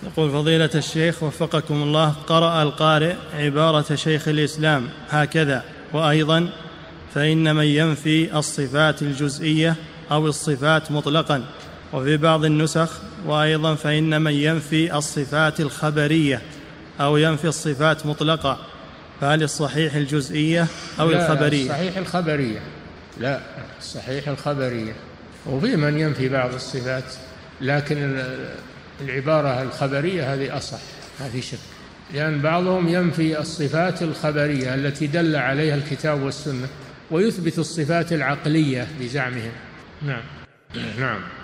يقول فضيلة الشيخ وفقكم الله، قرأ القارئ عبارة شيخ الإسلام هكذا: وأيضا فإن من ينفي الصفات الجزئية أو الصفات مطلقا، وفي بعض النسخ وأيضا فإن من ينفي الصفات الخبرية أو ينفي الصفات مطلقة، فهل الصحيح الجزئية أو الخبرية؟ الصحيح الخبرية. لا، الصحيح الخبرية. وفي من ينفي بعض الصفات، لكن العبارة الخبرية هذه أصح، ما في شك، لأن بعضهم ينفي الصفات الخبرية التي دل عليها الكتاب والسنة، ويثبت الصفات العقلية بزعمهم. نعم.